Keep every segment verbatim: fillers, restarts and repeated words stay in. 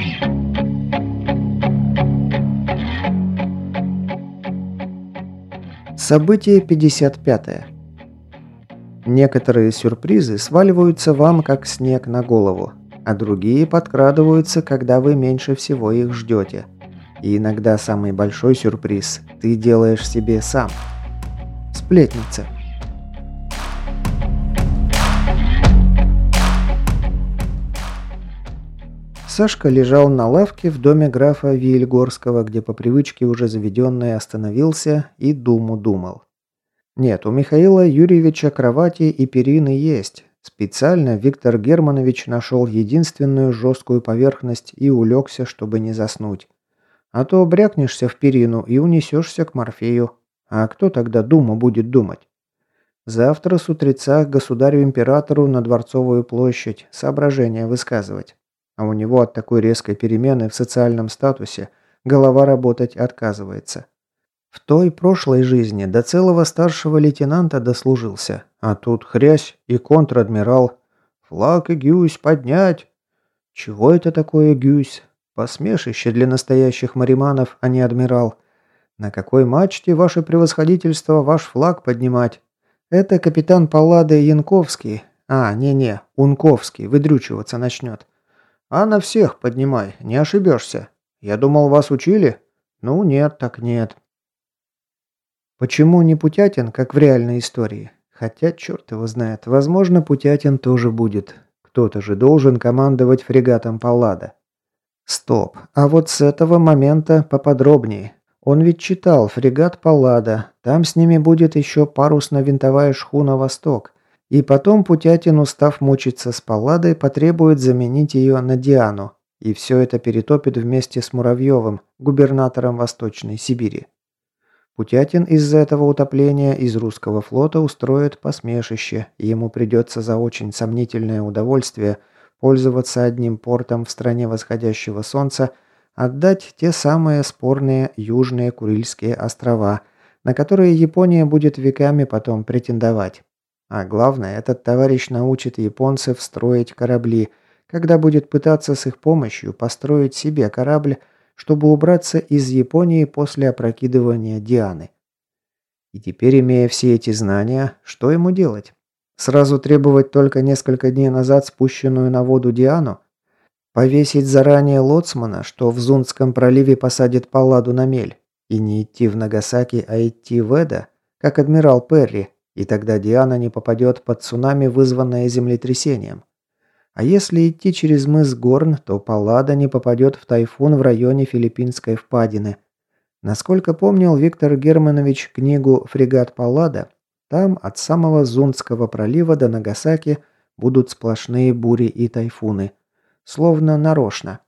Событие пятьдесят пятое. Некоторые сюрпризы сваливаются вам как снег на голову, а другие подкрадываются, когда вы меньше всего их ждете. И иногда самый большой сюрприз ты делаешь себе сам. Сплетница. Сашка лежал на лавке в доме графа Виельгорского, где по привычке уже заведенный остановился и думу думал. Нет, у Михаила Юрьевича кровати и перины есть. Специально Виктор Германович нашел единственную жесткую поверхность и улегся, чтобы не заснуть. А то брякнешься в перину и унесешься к Морфею. А кто тогда думу будет думать? Завтра с утреца к государю-императору на Дворцовую площадь соображения высказывать. А у него от такой резкой перемены в социальном статусе голова работать отказывается. В той прошлой жизни до целого старшего лейтенанта дослужился, а тут хрясь и контр-адмирал. Флаг и гюсь поднять! Чего это такое гюсь? Посмешище для настоящих мариманов, а не адмирал. На какой мачте, ваше превосходительство, ваш флаг поднимать? Это капитан Паллады Янковский. А, не-не, Унковский, выдрючиваться начнет. А на всех поднимай, не ошибешься. Я думал, вас учили? Ну нет, так нет. Почему не Путятин, как в реальной истории? Хотя, черт его знает, возможно, Путятин тоже будет. Кто-то же должен командовать фрегатом Паллада. Стоп, а вот с этого момента поподробнее. Он ведь читал «Фрегат Паллада», там с ними будет еще парусно-винтовая шхуна «Восток». И потом Путятин, устав мучиться с Палладой, потребует заменить ее на Диану. И все это перетопит вместе с Муравьевым, губернатором Восточной Сибири. Путятин из-за этого утопления из русского флота устроит посмешище, и ему придется за очень сомнительное удовольствие пользоваться одним портом в стране восходящего солнца, отдать те самые спорные Южные Курильские острова, на которые Япония будет веками потом претендовать. А главное, этот товарищ научит японцев строить корабли, когда будет пытаться с их помощью построить себе корабль, чтобы убраться из Японии после опрокидывания Дианы. И теперь, имея все эти знания, что ему делать? Сразу требовать только несколько дней назад спущенную на воду Диану? Повесить заранее лоцмана, что в Зундском проливе посадит Палладу на мель? И не идти в Нагасаки, а идти в Эдо, как адмирал Перри, и тогда Диана не попадет под цунами, вызванное землетрясением. А если идти через мыс Горн, то Паллада не попадет в тайфун в районе Филиппинской впадины. Насколько помнил Виктор Германович книгу «Фрегат Паллада», там от самого Зундского пролива до Нагасаки будут сплошные бури и тайфуны. Словно нарочно.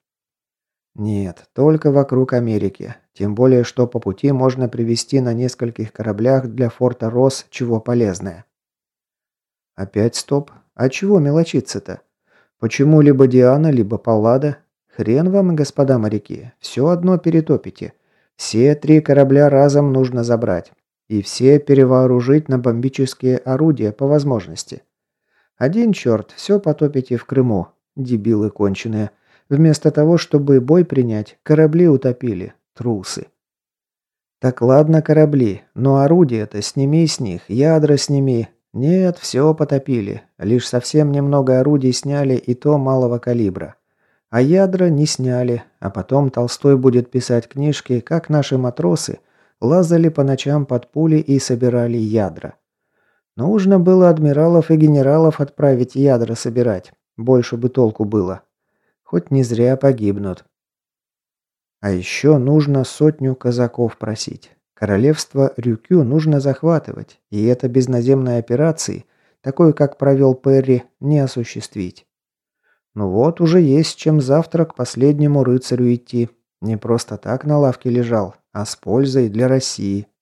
Нет, только вокруг Америки. Тем более, что по пути можно привезти на нескольких кораблях для форта Росс чего полезное. Опять стоп. А чего мелочиться-то? Почему либо Диана, либо Паллада? Хрен вам, господа моряки. Все одно перетопите. Все три корабля разом нужно забрать. И все перевооружить на бомбические орудия по возможности. Один черт, все потопите в Крыму. Дебилы конченые. Вместо того, чтобы бой принять, корабли утопили. Трусы. Так ладно корабли, но орудия-то сними с них, ядра сними. Нет, все потопили. Лишь совсем немного орудий сняли, и то малого калибра. А ядра не сняли, а потом Толстой будет писать книжки, как наши матросы лазали по ночам под пули и собирали ядра. Нужно было адмиралов и генералов отправить ядра собирать. Больше бы толку было. Хоть не зря погибнут. А еще нужно сотню казаков просить. Королевство Рюкю нужно захватывать, и это без наземной операции, такой, как провел Перри, не осуществить. Ну вот, уже есть чем завтра к последнему рыцарю идти. Не просто так на лавке лежал, а с пользой для России.